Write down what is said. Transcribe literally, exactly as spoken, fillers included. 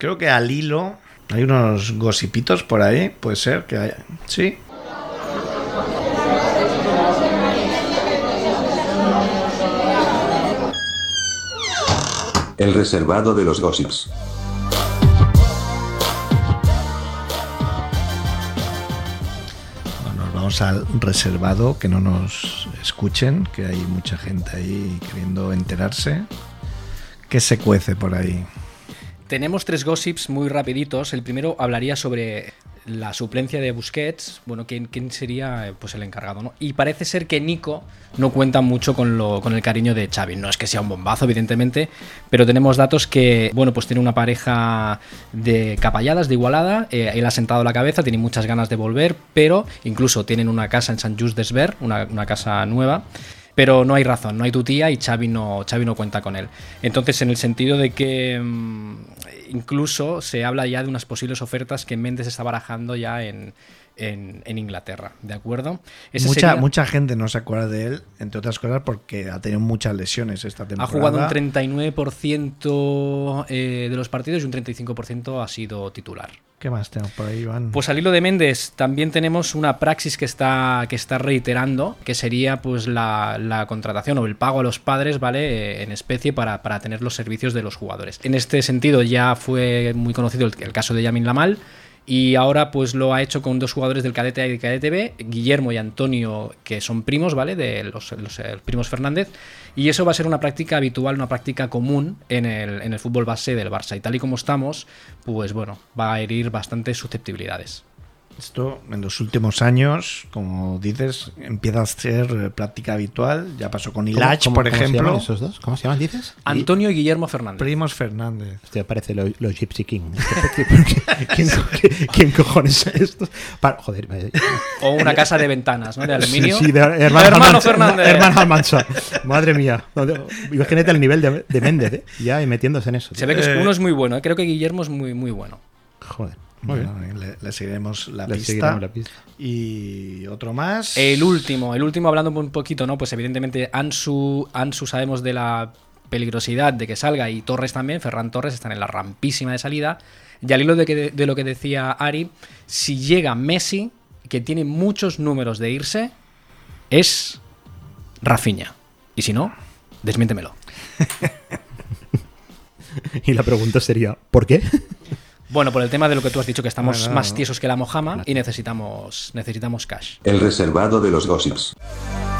creo que al hilo hay unos gossipitos por ahí, puede ser que haya... Sí. El reservado de los gossips. Bueno, nos vamos al reservado, que no nos escuchen, que hay mucha gente ahí queriendo enterarse. ¿Qué se cuece por ahí? Tenemos tres gossips muy rapiditos. El primero hablaría sobre la suplencia de Busquets. Bueno, ¿quién, quién sería pues el encargado, ¿no? Y parece ser que Nico no cuenta mucho con, lo, con el cariño de Xavi. No es que sea un bombazo, evidentemente, pero tenemos datos que, bueno, pues tiene una pareja de capalladas, de Igualada. Eh, él ha sentado la cabeza, tiene muchas ganas de volver, pero incluso tienen una casa en Sant Just Desvern, una, una casa nueva. Pero no hay razón, no hay tu tía y Xavi no, Xavi no cuenta con él. Entonces, en el sentido de que mmm, incluso se habla ya de unas posibles ofertas que Mendes está barajando ya en, en, en Inglaterra, ¿de acuerdo? Ese mucha, sería... mucha gente no se acuerda de él, entre otras cosas porque ha tenido muchas lesiones esta temporada. Ha jugado un treinta y nueve por ciento eh, de los partidos y un treinta y cinco por ciento ha sido titular. ¿Qué más tenemos por ahí, Iván? Pues al hilo de Mendes también tenemos una praxis que está, que está reiterando, que sería pues la, la contratación o el pago a los padres, ¿vale? En especie para, para tener los servicios de los jugadores. En este sentido ya fue muy conocido el, el caso de Lamine Yamal, y ahora pues lo ha hecho con dos jugadores del cadete A y del cadete B, Guillermo y Antonio, que son primos, ¿vale? De los, los, los primos Fernández, y eso va a ser una práctica habitual, una práctica común en el, en el fútbol base del Barça. Y tal y como estamos, pues bueno, va a herir bastantes susceptibilidades. Esto en los últimos años, como dices, empieza a ser práctica habitual. Ya pasó con Ilach, por ¿cómo ejemplo. ¿Cómo se llaman esos dos? ¿Cómo se llaman, dices? Antonio y Guillermo Fernández. Primos Fernández. Este parece los lo Gypsy King. ¿Quién, ¿Quién cojones es esto? Para, joder. O una casa de ventanas, ¿no? De aluminio. Sí, sí, de hermano, hermano Fernández. Hermano Almanza. Madre mía. Imagínate el nivel de, de Méndez, ¿eh? Ya y metiéndose en eso. Se ve que Eh, uno es muy bueno, ¿eh? Creo que Guillermo es muy, muy bueno. Joder. Muy Bueno, bien. le, le seguiremos la Le pista. seguiremos la pista. Y otro más. El último, el último hablando un poquito, ¿no? Pues evidentemente Ansu, Ansu sabemos de la peligrosidad de que salga, y Torres también, Ferran Torres están en la rampísima de salida. Y al hilo de, que, de lo que decía Ari, si llega Messi, que tiene muchos números de irse, es Rafinha. Y si no, desmiéntemelo. Y la pregunta sería, ¿por qué? Bueno, por el tema de lo que tú has dicho, que estamos Bueno, más tiesos que la mojama y necesitamos, necesitamos cash. El reservado de los gossips.